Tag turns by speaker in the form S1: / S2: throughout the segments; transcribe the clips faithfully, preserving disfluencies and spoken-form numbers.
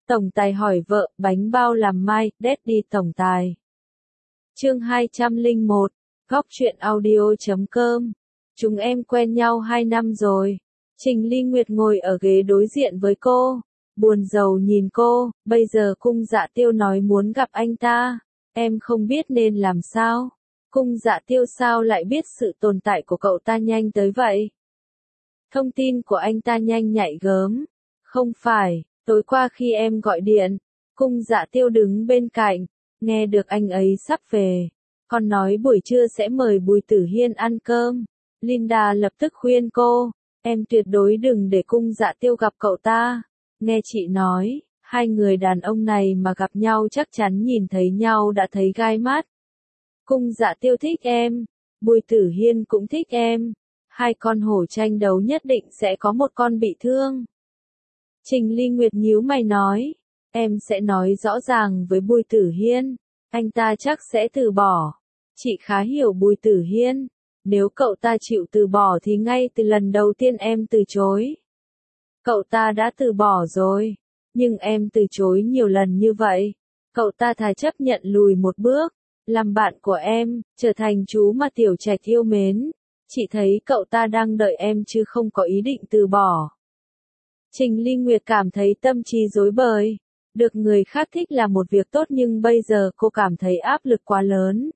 S1: Tổng tài hỏi vợ, bánh bao làm mai, Daddy tổng tài. Chương hai trăm lẻ một, góc truyện audio chấm com. Chúng em quen nhau hai năm rồi. Trình Ly Nguyệt ngồi ở ghế đối diện với cô, buồn rầu nhìn cô, bây giờ Cung Dạ Tiêu nói muốn gặp anh ta, em không biết nên làm sao. Cung Dạ Tiêu sao lại biết sự tồn tại của cậu ta nhanh tới vậy? Thông tin của anh ta nhanh nhạy gớm. Không phải, tối qua khi em gọi điện, Cung Dạ Tiêu đứng bên cạnh, nghe được anh ấy sắp về, còn nói buổi trưa sẽ mời Bùi Tử Hiên ăn cơm. Linda lập tức khuyên cô, em tuyệt đối đừng để Cung Dạ Tiêu gặp cậu ta. Nghe chị nói, hai người đàn ông này mà gặp nhau chắc chắn nhìn thấy nhau đã thấy gai mắt. Cung Dạ Tiêu thích em, Bùi Tử Hiên cũng thích em. Hai con hổ tranh đấu nhất định sẽ có một con bị thương. Trình Ly Nguyệt nhíu mày nói, em sẽ nói rõ ràng với Bùi Tử Hiên, anh ta chắc sẽ từ bỏ. Chị khá hiểu Bùi Tử Hiên, nếu cậu ta chịu từ bỏ thì ngay từ lần đầu tiên em từ chối. Cậu ta đã từ bỏ rồi, nhưng em từ chối nhiều lần như vậy, cậu ta thà chấp nhận lùi một bước, làm bạn của em, trở thành chú mà Tiểu Trạch yêu mến. Chị thấy cậu ta đang đợi em chứ không có ý định từ bỏ. Trình Ly Nguyệt cảm thấy tâm trí rối bời. Được người khác thích là một việc tốt nhưng bây giờ cô cảm thấy áp lực quá lớn.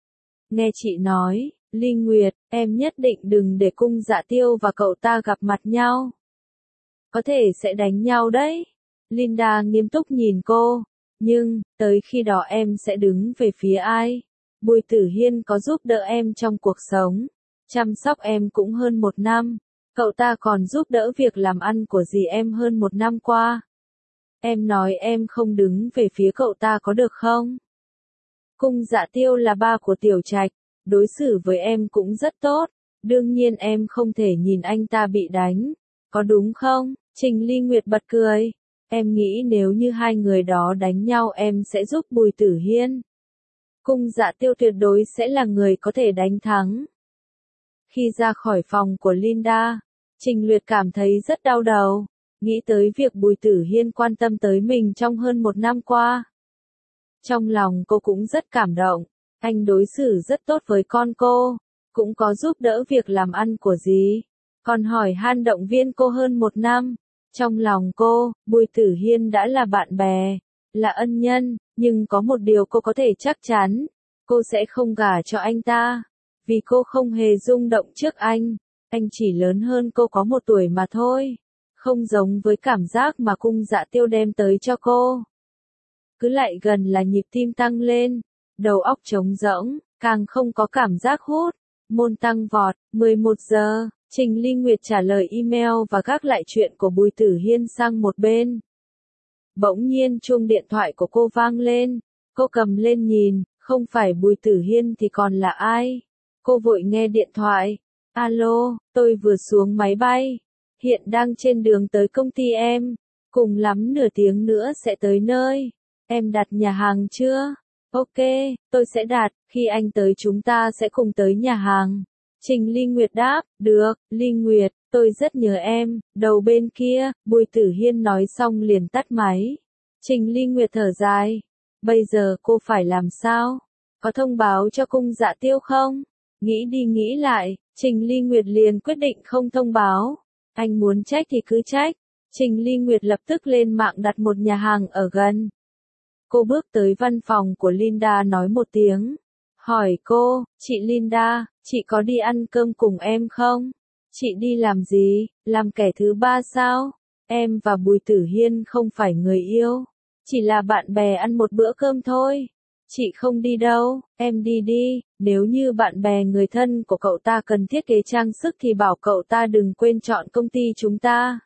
S1: Nghe chị nói, Ly Nguyệt, em nhất định đừng để Cung Dạ Tiêu và cậu ta gặp mặt nhau. Có thể sẽ đánh nhau đấy. Linda nghiêm túc nhìn cô. Nhưng, tới khi đó em sẽ đứng về phía ai? Bùi Tử Hiên có giúp đỡ em trong cuộc sống, chăm sóc em cũng hơn một năm. Cậu ta còn giúp đỡ việc làm ăn của dì em hơn một năm qua. Em nói em không đứng về phía cậu ta có được không? Cung Dạ Tiêu là ba của Tiểu Trạch, đối xử với em cũng rất tốt. Đương nhiên em không thể nhìn anh ta bị đánh. Có đúng không? Trình Ly Nguyệt bật cười. Em nghĩ nếu như hai người đó đánh nhau em sẽ giúp Bùi Tử Hiên. Cung Dạ Tiêu tuyệt đối sẽ là người có thể đánh thắng. Khi ra khỏi phòng của Linda, Trình Luyệt cảm thấy rất đau đầu, nghĩ tới việc Bùi Tử Hiên quan tâm tới mình trong hơn một năm qua. Trong lòng cô cũng rất cảm động, anh đối xử rất tốt với con cô, cũng có giúp đỡ việc làm ăn của dì, còn hỏi han động viên cô hơn một năm. Trong lòng cô, Bùi Tử Hiên đã là bạn bè, là ân nhân, nhưng có một điều cô có thể chắc chắn, cô sẽ không gả cho anh ta, vì cô không hề rung động trước anh. Anh chỉ lớn hơn cô có một tuổi mà thôi, không giống với cảm giác mà Cung Dạ Tiêu đem tới cho cô. Cứ lại gần là nhịp tim tăng lên, đầu óc trống rỗng, càng không có cảm giác hút, môn tăng vọt. Mười một giờ, Trình Ly Nguyệt trả lời email và gác lại chuyện của Bùi Tử Hiên sang một bên. Bỗng nhiên chuông điện thoại của cô vang lên, cô cầm lên nhìn, không phải Bùi Tử Hiên thì còn là ai? Cô vội nghe điện thoại. Alo, tôi vừa xuống máy bay, hiện đang trên đường tới công ty em, cùng lắm nửa tiếng nữa sẽ tới nơi. Em đặt nhà hàng chưa? Ok, tôi sẽ đặt, khi anh tới chúng ta sẽ cùng tới nhà hàng. Trình Ly Nguyệt đáp, được, Ly Nguyệt, tôi rất nhớ em. Đầu bên kia, Bùi Tử Hiên nói xong liền tắt máy. Trình Ly Nguyệt thở dài, bây giờ cô phải làm sao? Có thông báo cho Cung Dạ Tiêu không? Nghĩ đi nghĩ lại, Trình Ly Nguyệt liền quyết định không thông báo. Anh muốn trách thì cứ trách. Trình Ly Nguyệt lập tức lên mạng đặt một nhà hàng ở gần. Cô bước tới văn phòng của Linda nói một tiếng. Hỏi cô, chị Linda, chị có đi ăn cơm cùng em không? Chị đi làm gì? Làm kẻ thứ ba sao? Em và Bùi Tử Hiên không phải người yêu. Chỉ là bạn bè ăn một bữa cơm thôi. Chị không đi đâu, em đi đi, nếu như bạn bè người thân của cậu ta cần thiết kế trang sức thì bảo cậu ta đừng quên chọn công ty chúng ta.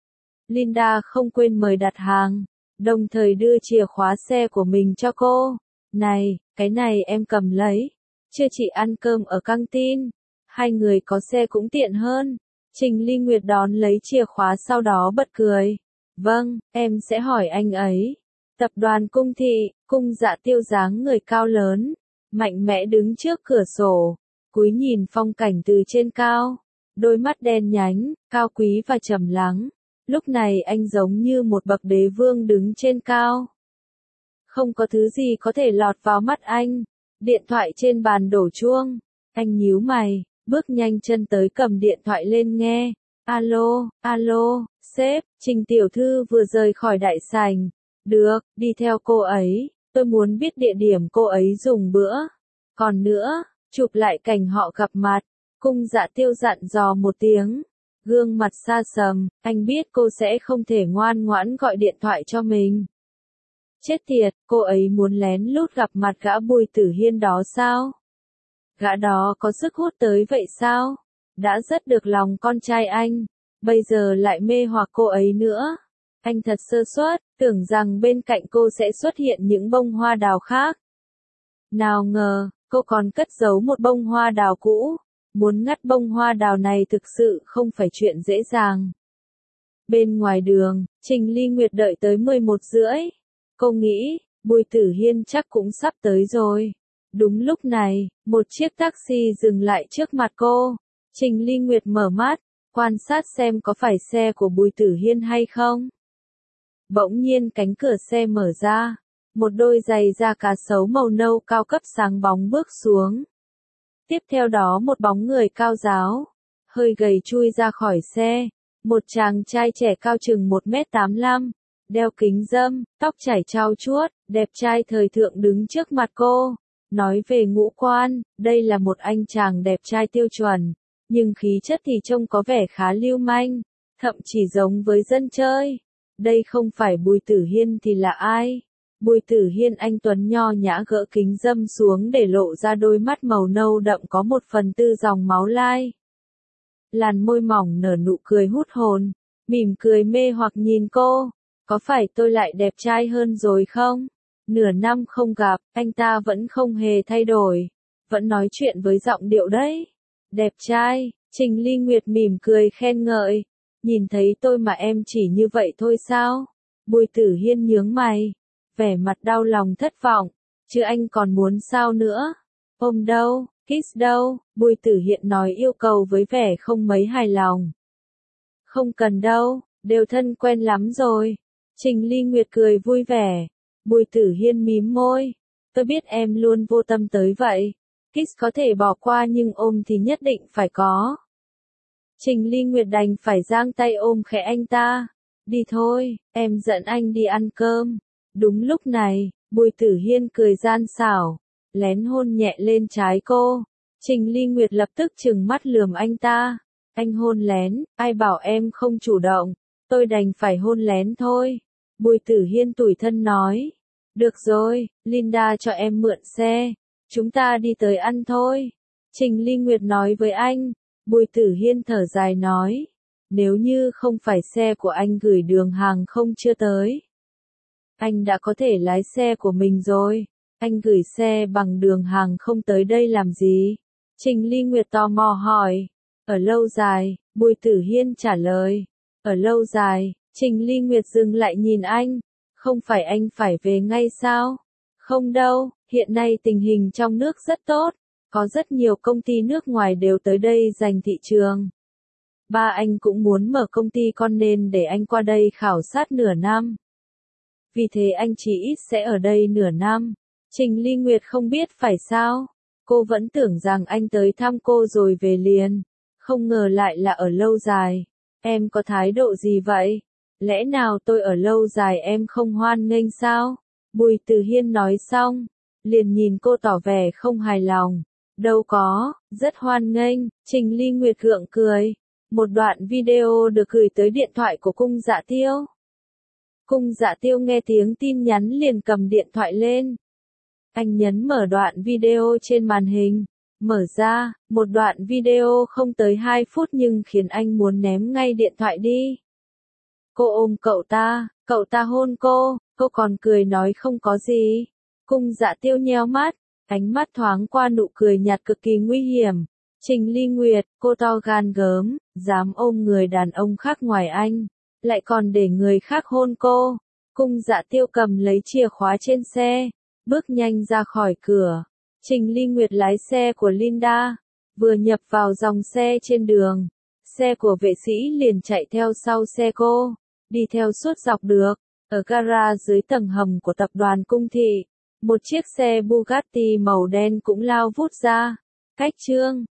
S1: Linda không quên mời đặt hàng, đồng thời đưa chìa khóa xe của mình cho cô. Này, cái này em cầm lấy, chưa chị ăn cơm ở căng tin, hai người có xe cũng tiện hơn. Trình Ly Nguyệt đón lấy chìa khóa sau đó bật cười. Vâng, em sẽ hỏi anh ấy. Tập đoàn Cung Thị, Cung Dạ Tiêu dáng người cao lớn, mạnh mẽ đứng trước cửa sổ, cúi nhìn phong cảnh từ trên cao, đôi mắt đen nhánh, cao quý và trầm lắng, Lúc này anh giống như một bậc đế vương đứng trên cao. Không có thứ gì có thể lọt vào mắt anh. Điện thoại trên bàn đổ chuông. Anh nhíu mày, bước nhanh chân tới cầm điện thoại lên nghe. Alo, alo, sếp, Trình tiểu thư vừa rời khỏi đại sảnh. Được, đi theo cô ấy, tôi muốn biết địa điểm cô ấy dùng bữa. Còn nữa, chụp lại cảnh họ gặp mặt. Cung Dạ Tiêu dặn dò một tiếng. Gương mặt xa sầm, anh biết cô sẽ không thể ngoan ngoãn gọi điện thoại cho mình. Chết tiệt, cô ấy muốn lén lút gặp mặt gã Bùi Tử Hiên đó sao? Gã đó có sức hút tới vậy sao? Đã rất được lòng con trai anh, bây giờ lại mê hoặc cô ấy nữa. Anh thật sơ suất, tưởng rằng bên cạnh cô sẽ xuất hiện những bông hoa đào khác. Nào ngờ, cô còn cất giấu một bông hoa đào cũ. Muốn ngắt bông hoa đào này thực sự không phải chuyện dễ dàng. Bên ngoài đường, Trình Ly Nguyệt đợi tới mười một rưỡi. Cô nghĩ, Bùi Tử Hiên chắc cũng sắp tới rồi. Đúng lúc này, một chiếc taxi dừng lại trước mặt cô. Trình Ly Nguyệt mở mắt, quan sát xem có phải xe của Bùi Tử Hiên hay không. Bỗng nhiên cánh cửa xe mở ra. Một đôi giày da cá sấu màu nâu cao cấp sáng bóng bước xuống. Tiếp theo đó một bóng người cao ráo, hơi gầy chui ra khỏi xe. Một chàng trai trẻ cao chừng một mét tám mươi lăm, đeo kính râm, tóc chảy trau chuốt, đẹp trai thời thượng đứng trước mặt cô. Nói về ngũ quan, đây là một anh chàng đẹp trai tiêu chuẩn, nhưng khí chất thì trông có vẻ khá lưu manh, thậm chỉ giống với dân chơi. Đây không phải Bùi Tử Hiên thì là ai? Bùi Tử Hiên anh tuấn nho nhã gỡ kính râm xuống để lộ ra đôi mắt màu nâu đậm có một phần tư dòng máu lai. Làn môi mỏng nở nụ cười hút hồn, mỉm cười mê hoặc nhìn cô. Có phải tôi lại đẹp trai hơn rồi không? Nửa năm không gặp, anh ta vẫn không hề thay đổi, vẫn nói chuyện với giọng điệu đấy. Đẹp trai, Trình Ly Nguyệt mỉm cười khen ngợi. Nhìn thấy tôi mà em chỉ như vậy thôi sao? Bùi Tử Hiên nhướng mày, vẻ mặt đau lòng thất vọng. Chứ anh còn muốn sao nữa? Ôm đâu, kiss đâu? Bùi Tử Hiên nói yêu cầu với vẻ không mấy hài lòng. Không cần đâu, đều thân quen lắm rồi. Trình Ly Nguyệt cười vui vẻ. Bùi Tử Hiên mím môi. Tôi biết em luôn vô tâm tới vậy. Kiss có thể bỏ qua nhưng ôm thì nhất định phải có. Trình Ly Nguyệt đành phải giang tay ôm khẽ anh ta. Đi thôi, em dẫn anh đi ăn cơm. Đúng lúc này, Bùi Tử Hiên cười gian xảo, lén hôn nhẹ lên trái cô. Trình Ly Nguyệt lập tức trừng mắt lườm anh ta. Anh hôn lén, ai bảo em không chủ động, tôi đành phải hôn lén thôi. Bùi Tử Hiên tủi thân nói. Được rồi, Linda cho em mượn xe. Chúng ta đi tới ăn thôi. Trình Ly Nguyệt nói với anh. Bùi Tử Hiên thở dài nói. Nếu như không phải xe của anh gửi đường hàng không chưa tới, anh đã có thể lái xe của mình rồi. Anh gửi xe bằng đường hàng không tới đây làm gì? Trình Ly Nguyệt tò mò hỏi. Ở lâu dài, Bùi Tử Hiên trả lời. Ở lâu dài, Trình Ly Nguyệt dừng lại nhìn anh. Không phải anh phải về ngay sao? Không đâu, hiện nay tình hình trong nước rất tốt. Có rất nhiều công ty nước ngoài đều tới đây giành thị trường. Ba anh cũng muốn mở công ty con nên để anh qua đây khảo sát nửa năm. Vì thế anh chỉ ít sẽ ở đây nửa năm. Trình Ly Nguyệt không biết phải sao. Cô vẫn tưởng rằng anh tới thăm cô rồi về liền. Không ngờ lại là ở lâu dài. Em có thái độ gì vậy? Lẽ nào tôi ở lâu dài em không hoan nghênh sao? Bùi Tử Hiên nói xong, liền nhìn cô tỏ vẻ không hài lòng. Đâu có, rất hoan nghênh. Trình Ly Nguyệt gượng cười. Một đoạn video được gửi tới điện thoại của Cung Dạ Tiêu. Cung Dạ Tiêu nghe tiếng tin nhắn liền cầm điện thoại lên. Anh nhấn mở đoạn video trên màn hình. Mở ra, một đoạn video không tới hai phút nhưng khiến anh muốn ném ngay điện thoại đi. Cô ôm cậu ta, cậu ta hôn cô, cô còn cười nói không có gì. Cung Dạ Tiêu nheo mắt, ánh mắt thoáng qua nụ cười nhạt cực kỳ nguy hiểm. Trình Ly Nguyệt, cô to gan gớm, dám ôm người đàn ông khác ngoài anh, lại còn để người khác hôn cô. Cung Dạ Tiêu cầm lấy chìa khóa trên xe, bước nhanh ra khỏi cửa. Trình Ly Nguyệt lái xe của Linda, vừa nhập vào dòng xe trên đường, xe của vệ sĩ liền chạy theo sau xe cô. Đi theo suốt dọc được, ở gara dưới tầng hầm của tập đoàn Cung Thị, một chiếc xe Bugatti màu đen cũng lao vút ra. Cách Trương